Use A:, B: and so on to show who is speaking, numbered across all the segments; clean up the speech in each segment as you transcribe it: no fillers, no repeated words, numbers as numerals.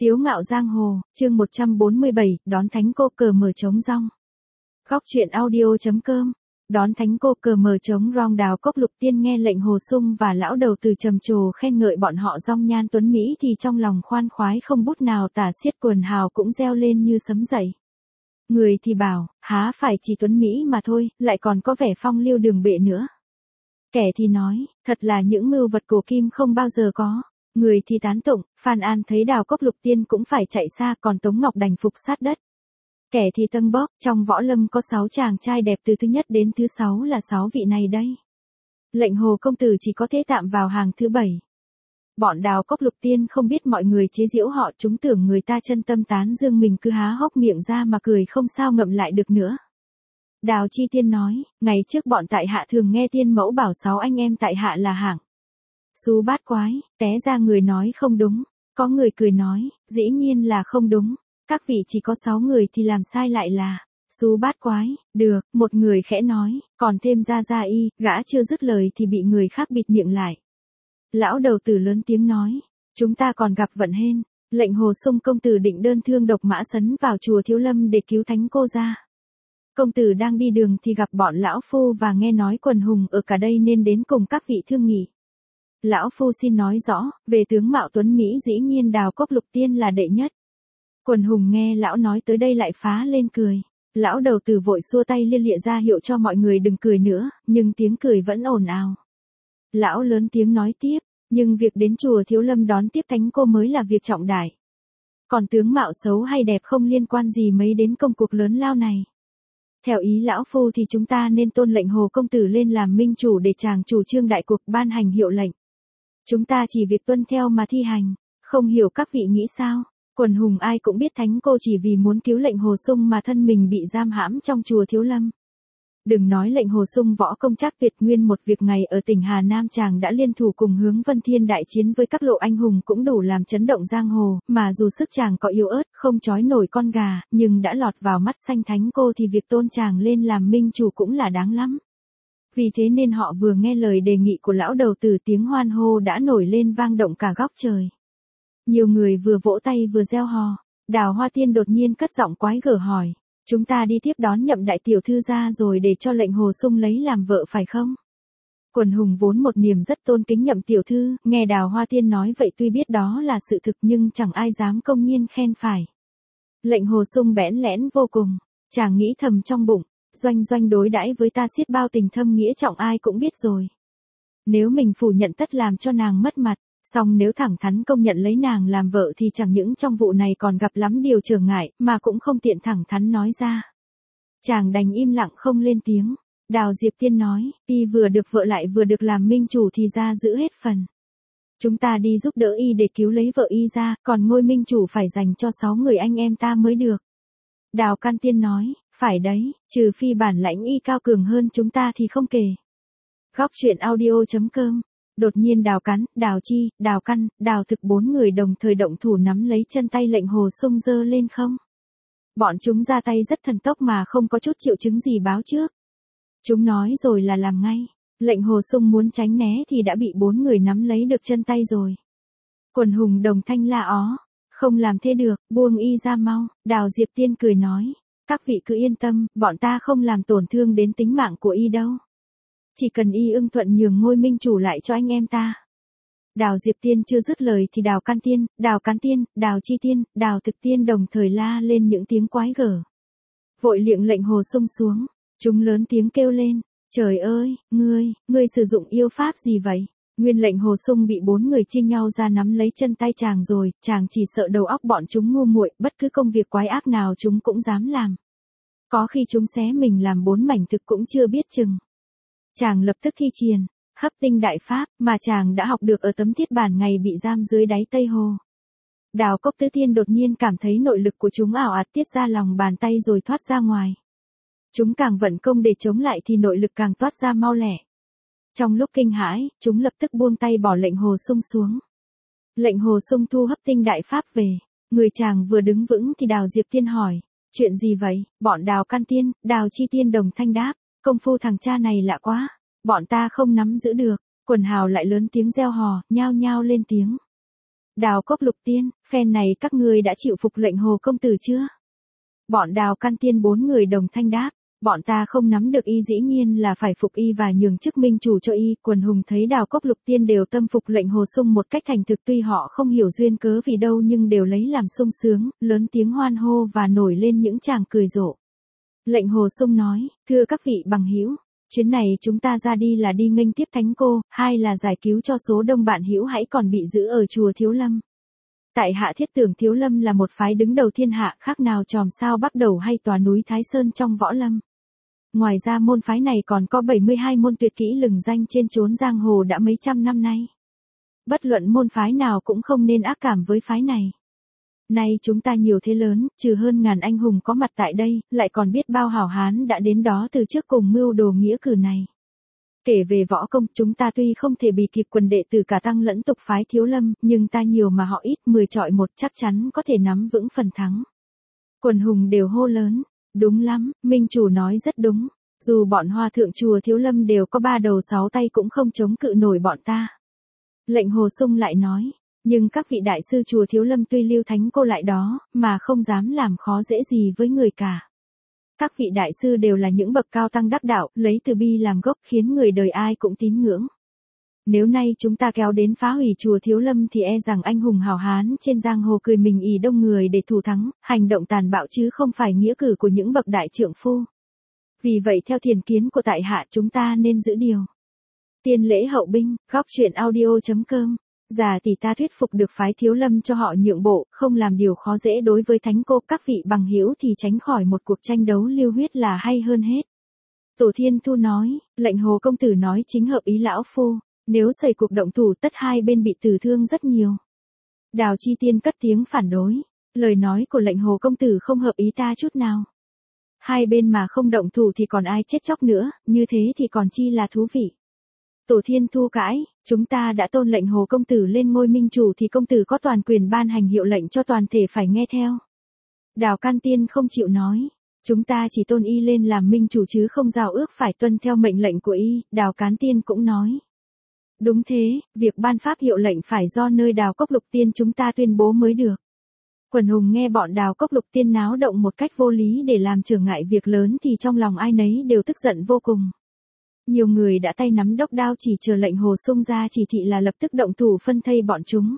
A: Tiếu ngạo giang hồ, chương 147, đón thánh cô cờ mở trống rong. Góc truyện audio.com. Đón thánh cô cờ mở trống rong. Đào Cốc Lục Tiên nghe lệnh Hồ Sung và lão đầu từ trầm trồ khen ngợi bọn họ rong nhan tuấn mỹ thì trong lòng khoan khoái không bút nào tả xiết, quần hào cũng reo lên như sấm dậy. Người thì bảo, há phải chỉ tuấn mỹ mà thôi, lại còn có vẻ phong lưu đường bệ nữa. Kẻ thì nói, thật là những mưu vật cổ kim không bao giờ có. Người thì tán tụng, Phan An thấy Đào Cốc Lục Tiên cũng phải chạy xa, còn Tống Ngọc đành phục sát đất. Kẻ thì tâng bốc, trong võ lâm có 6 chàng trai đẹp từ thứ nhất đến thứ 6 là 6 vị này đây. Lệnh Hồ công tử chỉ có thể tạm vào hàng thứ 7. Bọn Đào Cốc Lục Tiên không biết mọi người chế giễu họ, chúng tưởng người ta chân tâm tán dương mình cứ há hốc miệng ra mà cười không sao ngậm lại được nữa. Đào Chi Tiên nói, ngày trước bọn tại hạ thường nghe tiên mẫu bảo 6 anh em tại hạ là hạng xú bát quái, té ra người nói không đúng. Có người cười nói, dĩ nhiên là không đúng. Các vị chỉ có 6 người thì làm sai lại là xú bát quái. Được, một người khẽ nói, còn thêm ra y, gã chưa dứt lời thì bị người khác bịt miệng lại. Lão đầu tử lớn tiếng nói, chúng ta còn gặp vận hên. Lệnh Hồ Sung công tử định đơn thương độc mã sấn vào chùa Thiếu Lâm để cứu thánh cô ra. Công tử đang đi đường thì gặp bọn lão phu và nghe nói quần hùng ở cả đây nên đến cùng các vị thương nghị. Lão phu xin nói rõ, về tướng mạo tuấn Mỹ dĩ nhiên Đào Cốc Lục Tiên là đệ nhất. Quần hùng nghe lão nói tới đây lại phá lên cười. Lão đầu tử vội xua tay lia lịa ra hiệu cho mọi người đừng cười nữa, nhưng tiếng cười vẫn ồn ào. Lão lớn tiếng nói tiếp, nhưng việc đến chùa Thiếu Lâm đón tiếp thánh cô mới là việc trọng đại. Còn tướng mạo xấu hay đẹp không liên quan gì mấy đến công cuộc lớn lao này. Theo ý lão phu thì chúng ta nên tôn lệnh Hồ công tử lên làm minh chủ để chàng chủ trương đại cuộc, ban hành hiệu lệnh. Chúng ta chỉ việc tuân theo mà thi hành, không hiểu các vị nghĩ sao? Quần hùng ai cũng biết thánh cô chỉ vì muốn cứu lệnh Hồ Sung mà thân mình bị giam hãm trong chùa Thiếu Lâm. Đừng nói lệnh Hồ Sung võ công trác tuyệt, nguyên một việc ngày ở tỉnh Hà Nam chàng đã liên thủ cùng Hướng Vân Thiên đại chiến với các lộ anh hùng cũng đủ làm chấn động giang hồ, mà dù sức chàng có yếu ớt, không trói nổi con gà, nhưng đã lọt vào mắt xanh thánh cô thì việc tôn chàng lên làm minh chủ cũng là đáng lắm. Vì thế nên họ vừa nghe lời đề nghị của lão đầu tử, tiếng hoan hô đã nổi lên vang động cả góc trời. Nhiều người vừa vỗ tay vừa reo hò. Đào Hoa Tiên đột nhiên cất giọng quái gở hỏi, chúng ta đi tiếp đón Nhậm đại tiểu thư ra rồi để cho lệnh Hồ Sung lấy làm vợ phải không? Quần hùng vốn một niềm rất tôn kính Nhậm tiểu thư, nghe Đào Hoa Tiên nói vậy tuy biết đó là sự thực nhưng chẳng ai dám công nhiên khen phải. Lệnh Hồ Sung bẽn lẽn vô cùng, chàng nghĩ thầm trong bụng, Doanh đối đãi với ta xiết bao tình thâm nghĩa trọng ai cũng biết rồi. Nếu mình phủ nhận tất làm cho nàng mất mặt, song nếu thẳng thắn công nhận lấy nàng làm vợ thì chẳng những trong vụ này còn gặp lắm điều trở ngại, mà cũng không tiện thẳng thắn nói ra. Chàng đành im lặng không lên tiếng. Đào Diệp Tiên nói, y vừa được vợ lại vừa được làm minh chủ thì ra giữ hết phần. Chúng ta đi giúp đỡ y để cứu lấy vợ y ra, còn ngôi minh chủ phải dành cho 6 người anh em ta mới được. Đào Can Tiên nói, phải đấy, trừ phi bản lãnh y cao cường hơn chúng ta thì không kể. Góc truyện audio.com. Đột nhiên Đào Cắn, Đào Chi, Đào Căn, Đào Thực 4 người đồng thời động thủ nắm lấy chân tay lệnh Hồ Sung giơ lên không. Bọn chúng ra tay rất thần tốc mà không có chút triệu chứng gì báo trước. Chúng nói rồi là làm ngay. Lệnh Hồ Sung muốn tránh né thì đã bị 4 người nắm lấy được chân tay rồi. Quần hùng đồng thanh la ó, không làm thế được, buông y ra mau. Đào Diệp Tiên cười nói, các vị cứ yên tâm, bọn ta không làm tổn thương đến tính mạng của y đâu. Chỉ cần y ưng thuận nhường ngôi minh chủ lại cho anh em ta. Đào Diệp Tiên chưa dứt lời thì Đào Can Tiên, Đào Cán Tiên, Đào Chi Tiên, Đào Thực Tiên đồng thời la lên những tiếng quái gở. Vội liệng lệnh Hồ Sung xuống, chúng lớn tiếng kêu lên, trời ơi, ngươi sử dụng yêu pháp gì vậy? Nguyên lệnh Hồ Sung bị 4 người chia nhau ra nắm lấy chân tay chàng rồi, chàng chỉ sợ đầu óc bọn chúng ngu muội, bất cứ công việc quái ác nào chúng cũng dám làm. Có khi chúng xé mình làm 4 mảnh thực cũng chưa biết chừng. Chàng lập tức thi triển hấp tinh đại pháp mà chàng đã học được ở tấm thiết bản ngày bị giam dưới đáy Tây Hồ. Đào Cốc Tứ Tiên đột nhiên cảm thấy nội lực của chúng ảo ạt tiết ra lòng bàn tay rồi thoát ra ngoài. Chúng càng vận công để chống lại thì nội lực càng toát ra mau lẹ. Trong lúc kinh hãi, chúng lập tức buông tay bỏ lệnh Hồ Sung xuống. Lệnh Hồ Sung thu hấp tinh đại pháp về. Người chàng vừa đứng vững thì Đào Diệp Tiên hỏi, chuyện gì vậy? Bọn Đào Can Tiên, Đào Chi Tiên đồng thanh đáp, công phu thằng cha này lạ quá, bọn ta không nắm giữ được. Quần hào lại lớn tiếng reo hò, nhao nhao lên tiếng. Đào Cốc Lục Tiên, phen này các ngươi đã chịu phục lệnh Hồ công tử chưa? Bọn Đào Căn Tiên 4 người đồng thanh đáp. Bọn ta không nắm được y dĩ nhiên là phải phục y và nhường chức minh chủ cho y. Quần hùng thấy Đào Cốc Lục Tiên đều tâm phục lệnh Hồ Sung một cách thành thực, tuy họ không hiểu duyên cớ vì đâu nhưng đều lấy làm sung sướng, lớn tiếng hoan hô và nổi lên những tràng cười rộ. Lệnh Hồ Sung nói, thưa các vị bằng hữu, chuyến này chúng ta ra đi là đi nghênh tiếp thánh cô, hai là giải cứu cho số đông bạn hữu hãy còn bị giữ ở chùa Thiếu Lâm. Tại hạ thiết tưởng Thiếu Lâm là một phái đứng đầu thiên hạ, khác nào chòm sao Bắc Đầu hay tòa núi Thái Sơn trong võ lâm. Ngoài ra môn phái này còn có 72 môn tuyệt kỹ lừng danh trên chốn giang hồ đã mấy trăm năm nay. Bất luận môn phái nào cũng không nên ác cảm với phái này. Nay chúng ta nhiều thế lớn, trừ hơn ngàn anh hùng có mặt tại đây, lại còn biết bao hảo hán đã đến đó từ trước cùng mưu đồ nghĩa cử này. Kể về võ công, chúng ta tuy không thể bì kịp quần đệ tử cả tăng lẫn tục phái Thiếu Lâm, nhưng ta nhiều mà họ ít, 10 chọi 1 chắc chắn có thể nắm vững phần thắng. Quần hùng đều hô lớn. Đúng lắm, minh chủ nói rất đúng. Dù bọn hòa thượng chùa Thiếu Lâm đều có 3 đầu 6 tay cũng không chống cự nổi bọn ta. Lệnh Hồ Sung lại nói, nhưng các vị đại sư chùa Thiếu Lâm tuy lưu thánh cô lại đó, mà không dám làm khó dễ gì với người cả. Các vị đại sư đều là những bậc cao tăng đắc đạo, lấy từ bi làm gốc khiến người đời ai cũng tín ngưỡng. Nếu nay chúng ta kéo đến phá hủy chùa Thiếu Lâm thì e rằng anh hùng hào hán trên giang hồ cười mình ỉ đông người để thủ thắng, hành động tàn bạo chứ không phải nghĩa cử của những bậc đại trượng phu. Vì vậy theo thiền kiến của tại hạ chúng ta nên giữ điều. Tiên lễ hậu binh, góc truyện audio.com. Già tỷ ta thuyết phục được phái Thiếu Lâm cho họ nhượng bộ, không làm điều khó dễ đối với thánh cô. Các vị bằng hữu thì tránh khỏi một cuộc tranh đấu lưu huyết là hay hơn hết. Tổ Thiên Thu nói, lệnh Hồ công tử nói chính hợp ý lão phu. Nếu xảy cuộc động thủ tất hai bên bị tử thương rất nhiều. Đào Chi Tiên cất tiếng phản đối. Lời nói của lệnh Hồ công tử không hợp ý ta chút nào. Hai bên mà không động thủ thì còn ai chết chóc nữa, như thế thì còn chi là thú vị. Tổ Thiên Thu cãi, chúng ta đã tôn lệnh Hồ công tử lên ngôi minh chủ thì công tử có toàn quyền ban hành hiệu lệnh cho toàn thể phải nghe theo. Đào Can Tiên không chịu nói. Chúng ta chỉ tôn y lên làm minh chủ chứ không giao ước phải tuân theo mệnh lệnh của y. Đào Cán Tiên cũng nói. Đúng thế, việc ban pháp hiệu lệnh phải do nơi Đào Cốc Lục Tiên chúng ta tuyên bố mới được. Quần hùng nghe bọn Đào Cốc Lục Tiên náo động một cách vô lý để làm trở ngại việc lớn thì trong lòng ai nấy đều tức giận vô cùng. Nhiều người đã tay nắm đốc đao chỉ chờ lệnh Hồ Sung ra chỉ thị là lập tức động thủ phân thây bọn chúng.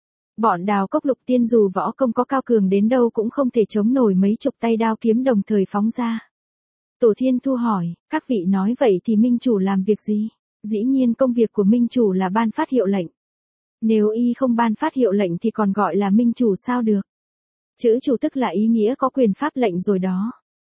A: Bọn Đào Cốc Lục Tiên dù võ công có cao cường đến đâu cũng không thể chống nổi mấy chục tay đao kiếm đồng thời phóng ra. Tổ Thiên Thu hỏi, các vị nói vậy thì minh chủ làm việc gì? Dĩ nhiên công việc của minh chủ là ban phát hiệu lệnh. Nếu y không ban phát hiệu lệnh thì còn gọi là minh chủ sao được? Chữ chủ tức là ý nghĩa có quyền pháp lệnh rồi đó.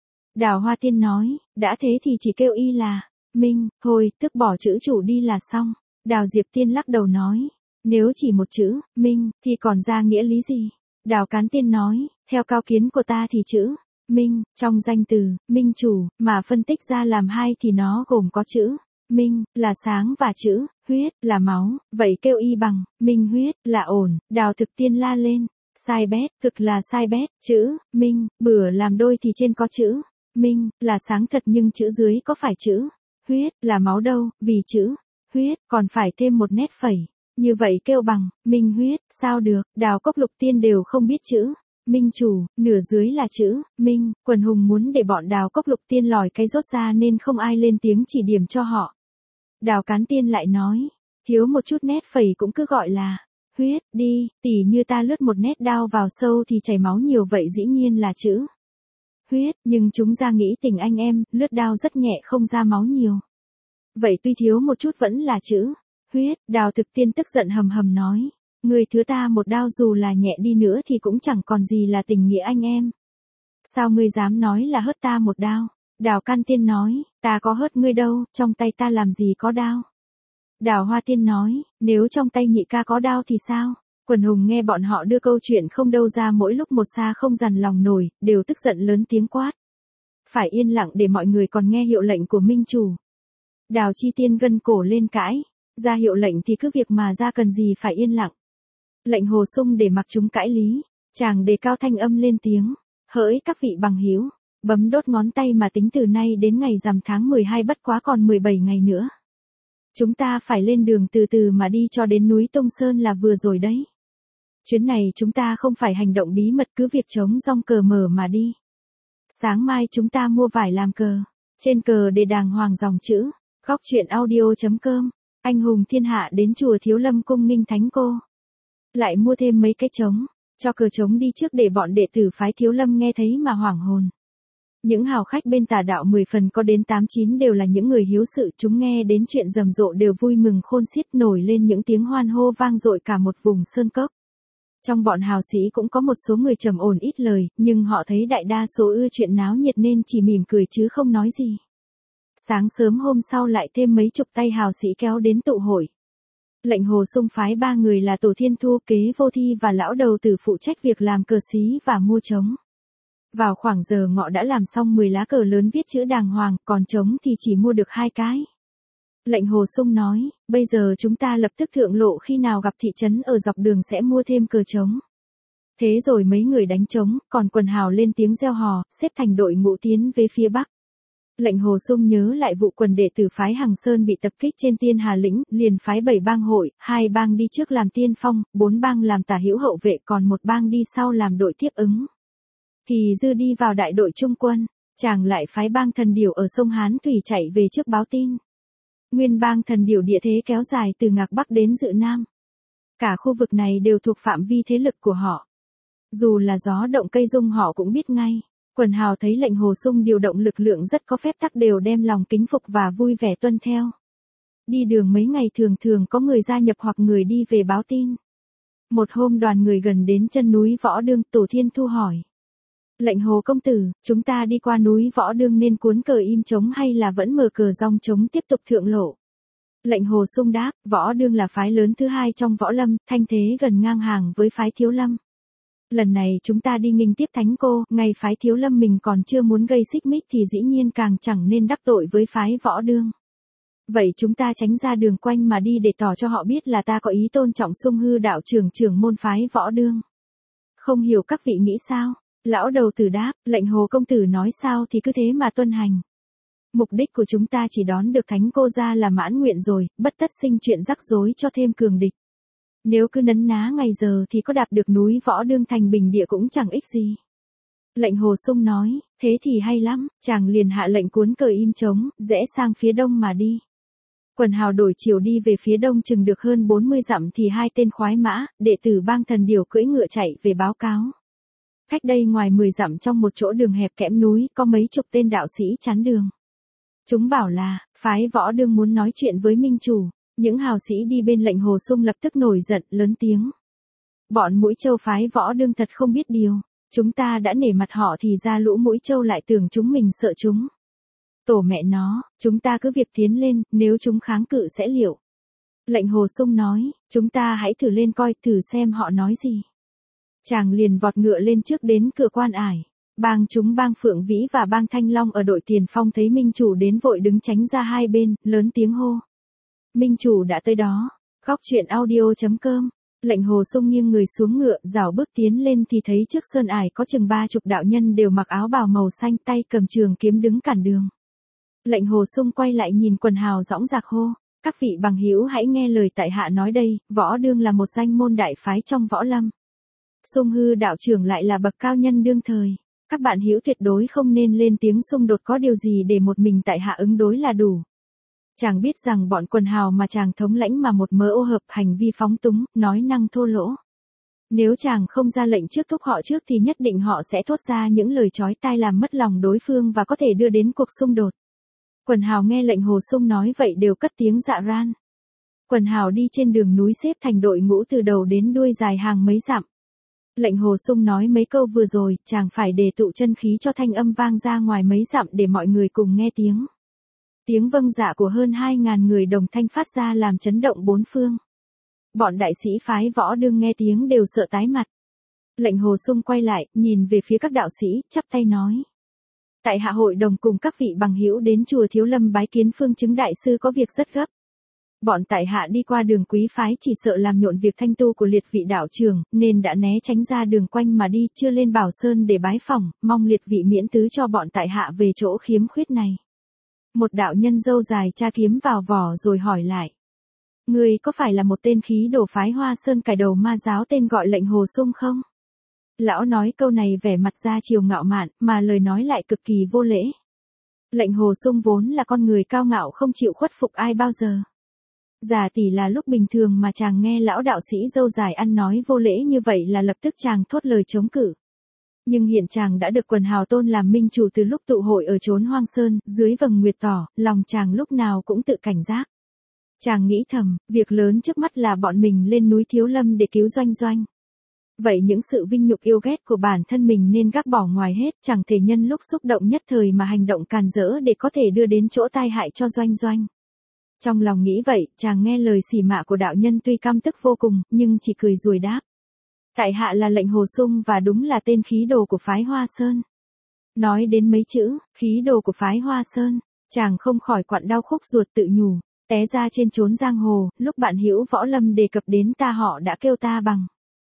A: Đào Hoa Tiên nói, đã thế thì chỉ kêu y là minh, thôi, tức bỏ chữ chủ đi là xong. Đào Diệp Tiên lắc đầu nói, nếu chỉ một chữ minh thì còn ra nghĩa lý gì? Đào Cán Tiên nói, theo cao kiến của ta thì chữ minh trong danh từ minh chủ mà phân tích ra làm hai thì nó gồm có chữ minh là sáng và chữ huyết là máu, vậy kêu y bằng minh huyết là ổn. Đào Thực Tiên la lên, sai bét, thực là sai bét, chữ minh bừa làm đôi thì trên có chữ minh là sáng thật nhưng chữ dưới có phải chữ huyết là máu đâu, vì chữ huyết còn phải thêm một nét phẩy. Như vậy kêu bằng minh huyết, sao được? Đào Cốc Lục Tiên đều không biết chữ minh chủ, nửa dưới là chữ minh. Quần hùng muốn để bọn Đào Cốc Lục Tiên lòi cái rốt ra nên không ai lên tiếng chỉ điểm cho họ. Đào Cán Tiên lại nói, thiếu một chút nét phẩy cũng cứ gọi là huyết đi, tỉ như ta lướt một nét đao vào sâu thì chảy máu nhiều vậy dĩ nhiên là chữ huyết, nhưng chúng ra nghĩ tình anh em, lướt đao rất nhẹ không ra máu nhiều. Vậy tuy thiếu một chút vẫn là chữ huyết. Đào Thực Tiên tức giận hầm hầm nói, người thứ ta một đao dù là nhẹ đi nữa thì cũng chẳng còn gì là tình nghĩa anh em. Sao ngươi dám nói là hớt ta một đao? Đào Can Tiên nói, ta có hớt ngươi đâu, trong tay ta làm gì có đao. Đào Hoa Tiên nói, nếu trong tay nhị ca có đao thì sao? Quần hùng nghe bọn họ đưa câu chuyện không đâu ra mỗi lúc một xa không dằn lòng nổi, đều tức giận lớn tiếng quát. Phải yên lặng để mọi người còn nghe hiệu lệnh của minh chủ. Đào Chi Tiên gân cổ lên cãi, ra hiệu lệnh thì cứ việc mà ra cần gì phải yên lặng. Lệnh Hồ Sung để mặc chúng cãi lý, chàng đề cao thanh âm lên tiếng, hỡi các vị bằng hữu, bấm đốt ngón tay mà tính từ nay đến ngày rằm tháng 12 bất quá còn 17 ngày nữa. Chúng ta phải lên đường từ từ mà đi cho đến núi Tông Sơn là vừa rồi đấy. Chuyến này chúng ta không phải hành động bí mật, cứ việc chống rong cờ mờ mà đi. Sáng mai chúng ta mua vải làm cờ. Trên cờ để đàng hoàng dòng chữ. Góc truyện audio.com. Anh hùng thiên hạ đến chùa Thiếu Lâm cung nghinh thánh cô. Lại mua thêm mấy cái trống. Cho cờ trống đi trước để bọn đệ tử phái Thiếu Lâm nghe thấy mà hoảng hồn. Những hào khách bên tà đạo 10 phần có đến 8-9 đều là những người hiếu sự, chúng nghe đến chuyện rầm rộ đều vui mừng khôn xiết, nổi lên những tiếng hoan hô vang dội cả một vùng sơn cốc. Trong bọn hào sĩ cũng có một số người trầm ổn ít lời, nhưng họ thấy đại đa số ưa chuyện náo nhiệt nên chỉ mỉm cười chứ không nói gì. Sáng sớm hôm sau lại thêm mấy chục tay hào sĩ kéo đến tụ hội. Lệnh Hồ Xung phái 3 người là Tổ Thiên Thu, Kế Vô Thi và lão đầu tử phụ trách việc làm cờ xí và mua trống. Vào khoảng giờ ngọ đã làm xong 10 lá cờ lớn viết chữ đàng hoàng, còn trống thì chỉ mua được 2 cái. Lệnh Hồ Xung nói, bây giờ chúng ta lập tức thượng lộ, khi nào gặp thị trấn ở dọc đường sẽ mua thêm cờ trống. Thế rồi mấy người đánh trống, còn quần hào lên tiếng reo hò, xếp thành đội ngũ tiến về phía bắc. Lệnh Hồ Xung nhớ lại vụ quần đệ tử phái Hằng Sơn bị tập kích trên Tiên Hà Lĩnh, liền phái 7 bang hội, 2 bang đi trước làm tiên phong, 4 bang làm tả hữu hậu vệ, còn 1 bang đi sau làm đội tiếp ứng. Thì dư đi vào đại đội trung quân, chàng lại phái bang Thần Điểu ở sông Hán Thủy chạy về trước báo tin. Nguyên bang Thần Điểu địa thế kéo dài từ Ngạc Bắc đến Dự Nam. Cả khu vực này đều thuộc phạm vi thế lực của họ. Dù là gió động cây rung họ cũng biết ngay. Quần hào thấy lệnh Hồ Xung điều động lực lượng rất có phép tắc đều đem lòng kính phục và vui vẻ tuân theo. Đi đường mấy ngày thường thường có người gia nhập hoặc người đi về báo tin. Một hôm đoàn người gần đến chân núi Võ Đương, Tổ Thiên Thu hỏi. Lệnh Hồ công tử, chúng ta đi qua núi Võ Đương nên cuốn cờ im trống hay là vẫn mở cờ rong trống tiếp tục thượng lộ? Lệnh Hồ Xung đáp, Võ Đương là phái lớn thứ 2 trong võ lâm, thanh thế gần ngang hàng với phái Thiếu Lâm. Lần này chúng ta đi nghinh tiếp thánh cô, ngay phái Thiếu Lâm mình còn chưa muốn gây xích mích thì dĩ nhiên càng chẳng nên đắc tội với phái Võ Đương. Vậy chúng ta tránh ra đường quanh mà đi để tỏ cho họ biết là ta có ý tôn trọng Xung hư đạo trưởng môn phái Võ Đương. Không hiểu các vị nghĩ sao? Lão đầu tử đáp, lệnh Hồ công tử nói sao thì cứ thế mà tuân hành. Mục đích của chúng ta chỉ đón được thánh cô ra là mãn nguyện rồi, bất tất sinh chuyện rắc rối cho thêm cường địch. Nếu cứ nấn ná ngày giờ thì có đạp được núi Võ Đương thành bình địa cũng chẳng ích gì. Lệnh Hồ Xung nói, thế thì hay lắm, chàng liền hạ lệnh cuốn cờ im trống, rẽ sang phía đông mà đi. Quần hào đổi chiều đi về phía đông chừng được hơn 40 dặm thì 2 tên khoái mã, đệ tử bang Thần Điểu cưỡi ngựa chạy về báo cáo. Cách đây ngoài 10 dặm trong một chỗ đường hẹp kẽm núi có mấy chục tên đạo sĩ chắn đường. Chúng bảo là, phái Võ Đương muốn nói chuyện với minh chủ. Những hào sĩ đi bên lệnh Hồ Xung lập tức nổi giận, lớn tiếng. Bọn Mũi Châu phái Võ Đương thật không biết điều. Chúng ta đã nể mặt họ thì ra lũ Mũi Châu lại tưởng chúng mình sợ chúng. Tổ mẹ nó, chúng ta cứ việc tiến lên, nếu chúng kháng cự sẽ liệu. Lệnh Hồ Xung nói, chúng ta hãy thử lên coi, thử xem họ nói gì. Chàng liền vọt ngựa lên trước đến cửa quan ải. Bang Phượng Vĩ và bang Thanh Long ở đội tiền phong thấy minh chủ đến vội đứng tránh ra hai bên, lớn tiếng hô. Minh chủ đã tới đó. Góc truyện audio.com. Lệnh Hồ Xung nghiêng người xuống ngựa, rảo bước tiến lên thì thấy trước sơn ải có chừng 30 đạo nhân đều mặc áo bào màu xanh, tay cầm trường kiếm đứng cản đường. Lệnh Hồ Xung quay lại nhìn quần hào dõng dạc hô. Các vị bằng hữu hãy nghe lời tại hạ nói đây, Võ Đương là một danh môn đại phái trong võ lâm. Xung hư đạo trưởng lại là bậc cao nhân đương thời. Các bạn hữu tuyệt đối không nên lên tiếng xung đột, có điều gì để một mình tại hạ ứng đối là đủ. Chàng biết rằng bọn quần hào mà chàng thống lãnh mà một mớ ô hợp, hành vi phóng túng, nói năng thô lỗ. Nếu chàng không ra lệnh trước thúc họ trước thì nhất định họ sẽ thốt ra những lời chói tai làm mất lòng đối phương và có thể đưa đến cuộc xung đột. Quần hào nghe lệnh Hồ Xung nói vậy đều cất tiếng dạ ran. Quần hào đi trên đường núi xếp thành đội ngũ từ đầu đến đuôi dài hàng mấy dặm. Lệnh Hồ Xung nói mấy câu vừa rồi, chàng phải đề tụ chân khí cho thanh âm vang ra ngoài mấy dặm để mọi người cùng nghe tiếng. Tiếng vâng dạ của hơn 2.000 người đồng thanh phát ra làm chấn động bốn phương. Bọn đại sĩ phái Võ Đương nghe tiếng đều sợ tái mặt. Lệnh Hồ Xung quay lại, nhìn về phía các đạo sĩ, chắp tay nói. Tại hạ hội đồng cùng các vị bằng hữu đến chùa Thiếu Lâm bái kiến Phương Chứng đại sư có việc rất gấp. Bọn tại hạ đi qua đường quý phái chỉ sợ làm nhộn việc thanh tu của liệt vị đạo trưởng, nên đã né tránh ra đường quanh mà đi, chưa lên Bảo Sơn để bái phỏng, mong liệt vị miễn tứ cho bọn tại hạ về chỗ khiếm khuyết này. Một đạo nhân râu dài tra kiếm vào vỏ rồi hỏi lại. Ngươi có phải là một tên khí đồ phái Hoa Sơn cải đầu ma giáo tên gọi Lệnh Hồ Sung không? Lão nói câu này vẻ mặt ra chiều ngạo mạn, mà lời nói lại cực kỳ vô lễ. Lệnh Hồ Sung vốn là con người cao ngạo không chịu khuất phục ai bao giờ. Giả tỷ là lúc bình thường mà chàng nghe lão đạo sĩ râu dài ăn nói vô lễ như vậy là lập tức chàng thốt lời chống cự. Nhưng hiện chàng đã được quần hào tôn làm minh chủ từ lúc tụ hội ở chốn Hoang Sơn, dưới vầng nguyệt tỏ, lòng chàng lúc nào cũng tự cảnh giác. Chàng nghĩ thầm, việc lớn trước mắt là bọn mình lên núi Thiếu Lâm để cứu Doanh Doanh. Vậy những sự vinh nhục yêu ghét của bản thân mình nên gác bỏ ngoài hết, chẳng thể nhân lúc xúc động nhất thời mà hành động càn rỡ để có thể đưa đến chỗ tai hại cho Doanh Doanh. Trong lòng nghĩ vậy, chàng nghe lời xỉ mạ của đạo nhân tuy căm tức vô cùng, nhưng chỉ cười ruồi đáp. Tại hạ là Lệnh Hồ Sung và đúng là tên khí đồ của phái Hoa Sơn. Nói đến mấy chữ, khí đồ của phái Hoa Sơn, chàng không khỏi quặn đau khúc ruột tự nhủ, té ra trên chốn giang hồ, lúc bạn hữu võ lâm đề cập đến ta họ đã kêu ta bằng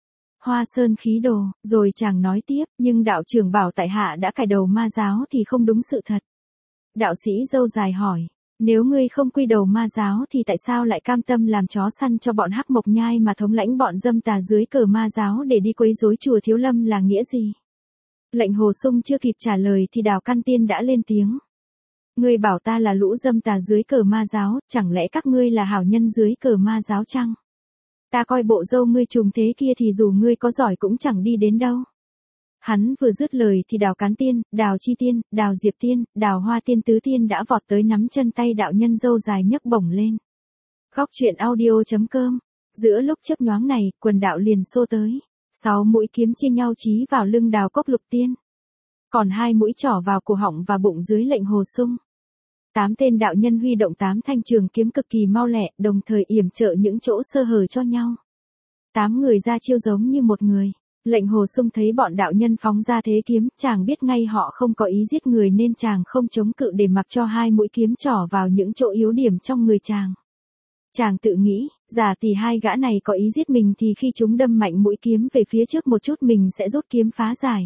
A: Hoa Sơn khí đồ, rồi chàng nói tiếp, nhưng đạo trưởng bảo tại hạ đã cải đầu ma giáo thì không đúng sự thật. Đạo sĩ râu dài hỏi, nếu ngươi không quy đầu ma giáo thì tại sao lại cam tâm làm chó săn cho bọn Hắc Mộc Nhai mà thống lãnh bọn dâm tà dưới cờ ma giáo để đi quấy rối chùa Thiếu Lâm là nghĩa gì? Lệnh Hồ Sung chưa kịp trả lời thì Đào Căn Tiên đã lên tiếng. Ngươi bảo ta là lũ dâm tà dưới cờ ma giáo, chẳng lẽ các ngươi là hảo nhân dưới cờ ma giáo chăng? Ta coi bộ dâu ngươi trùm thế kia thì dù ngươi có giỏi cũng chẳng đi đến đâu. Hắn vừa dứt lời thì Đào Cán Tiên, Đào Chi Tiên, Đào Diệp Tiên, Đào Hoa Tiên tứ tiên đã vọt tới nắm chân tay đạo nhân râu dài nhấc bổng lên. Góc truyện audio.com. Giữa lúc chớp nhoáng này, quần đạo liền xô tới. 6 mũi kiếm chia nhau chí vào lưng Đào Cốc Lục Tiên. Còn 2 mũi trỏ vào cổ họng và bụng dưới Lệnh Hồ Sung. 8 tên đạo nhân huy động 8 thanh trường kiếm cực kỳ mau lẹ, đồng thời yểm trợ những chỗ sơ hở cho nhau. 8 người ra chiêu giống như một người. Lệnh Hồ Sung thấy bọn đạo nhân phóng ra thế kiếm, chàng biết ngay họ không có ý giết người nên chàng không chống cự để mặc cho 2 mũi kiếm trỏ vào những chỗ yếu điểm trong người chàng. Chàng tự nghĩ, giả tỷ 2 gã này có ý giết mình thì khi chúng đâm mạnh mũi kiếm về phía trước một chút mình sẽ rút kiếm phá giải.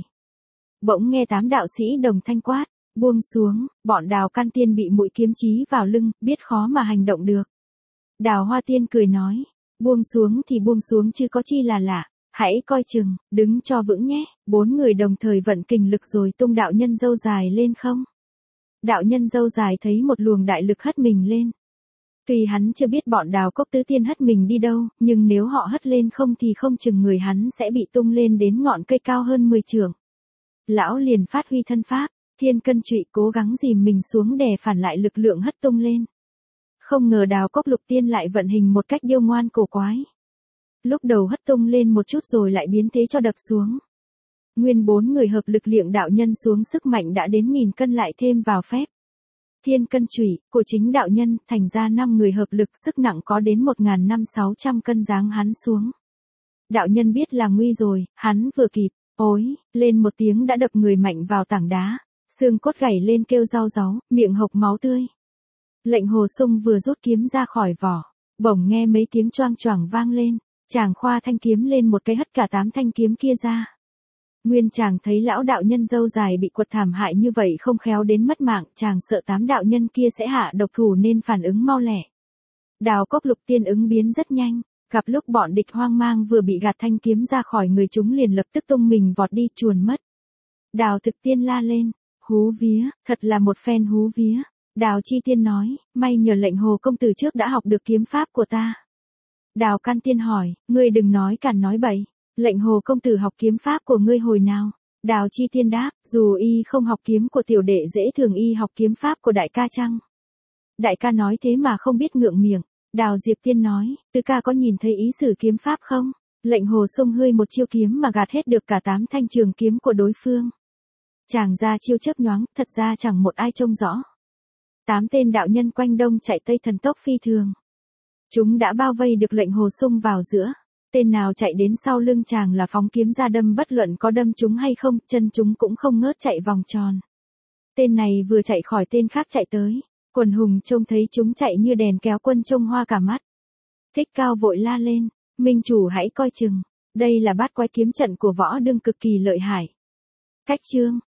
A: Bỗng nghe 8 đạo sĩ đồng thanh quát, buông xuống, bọn Đào Căn Tiên bị mũi kiếm chí vào lưng, biết khó mà hành động được. Đào Hoa Tiên cười nói, buông xuống thì buông xuống chứ có chi là lạ. Hãy coi chừng, đứng cho vững nhé. 4 người đồng thời vận kình lực rồi tung đạo nhân râu dài lên không. Đạo nhân râu dài thấy một luồng đại lực hất mình lên. Tuy hắn chưa biết bọn Đào Cốc tứ tiên hất mình đi đâu, nhưng nếu họ hất lên không thì không chừng người hắn sẽ bị tung lên đến ngọn cây cao hơn 10 trượng. Lão liền phát huy thân pháp, Thiên Cân Trụy cố gắng dìm mình xuống đè phản lại lực lượng hất tung lên. Không ngờ Đào Cốc Lục Tiên lại vận hình một cách điêu ngoan cổ quái. Lúc đầu hất tung lên một chút rồi lại biến thế cho đập xuống. Nguyên 4 người hợp lực liệng đạo nhân xuống sức mạnh đã đến 1000 cân lại thêm vào phép. Thiên Cân Trụy của chính đạo nhân, thành ra 5 người hợp lực sức nặng có đến 1.500-600 cân giáng hắn xuống. Đạo nhân biết là nguy rồi, hắn vừa kịp, ối, lên một tiếng đã đập người mạnh vào tảng đá, xương cốt gãy lên kêu rau ráu, miệng hộc máu tươi. Lệnh Hồ Sung vừa rút kiếm ra khỏi vỏ, bỗng nghe mấy tiếng choang choảng vang lên. Chàng khoa thanh kiếm lên một cái hất cả 8 thanh kiếm kia ra. Nguyên chàng thấy lão đạo nhân râu dài bị quật thảm hại như vậy không khéo đến mất mạng, chàng sợ 8 đạo nhân kia sẽ hạ độc thủ nên phản ứng mau lẹ. Đào Cốc Lục Tiên ứng biến rất nhanh, gặp lúc bọn địch hoang mang vừa bị gạt thanh kiếm ra khỏi người chúng liền lập tức tung mình vọt đi chuồn mất. Đào Thực Tiên la lên, hú vía, thật là một phen hú vía. Đào Chi Tiên nói, may nhờ Lệnh Hồ công tử trước đã học được kiếm pháp của ta. Đào Căn Tiên hỏi, ngươi đừng nói càn nói bậy, Lệnh Hồ công tử học kiếm pháp của ngươi hồi nào? Đào Chi Tiên đáp, dù y không học kiếm của tiểu đệ dễ thường y học kiếm pháp của đại ca chăng? Đại ca nói thế mà không biết ngượng miệng. Đào Diệp Tiên nói, tứ ca có nhìn thấy ý sử kiếm pháp không? Lệnh Hồ Sung hươi một chiêu kiếm mà gạt hết được cả 8 thanh trường kiếm của đối phương. Chàng ra chiêu chớp nhoáng, thật ra chẳng một ai trông rõ. 8 tên đạo nhân quanh đông chạy tây thần tốc phi thường. Chúng đã bao vây được Lệnh Hồ Sung vào giữa. Tên nào chạy đến sau lưng chàng là phóng kiếm ra đâm, bất luận có đâm chúng hay không, chân chúng cũng không ngớt chạy vòng tròn. Tên này vừa chạy khỏi tên khác chạy tới. Quần hùng trông thấy chúng chạy như đèn kéo quân trông hoa cả mắt. Thích Cao vội la lên, minh chủ hãy coi chừng, đây là bát quái kiếm trận của võ đương cực kỳ lợi hại. Cách chương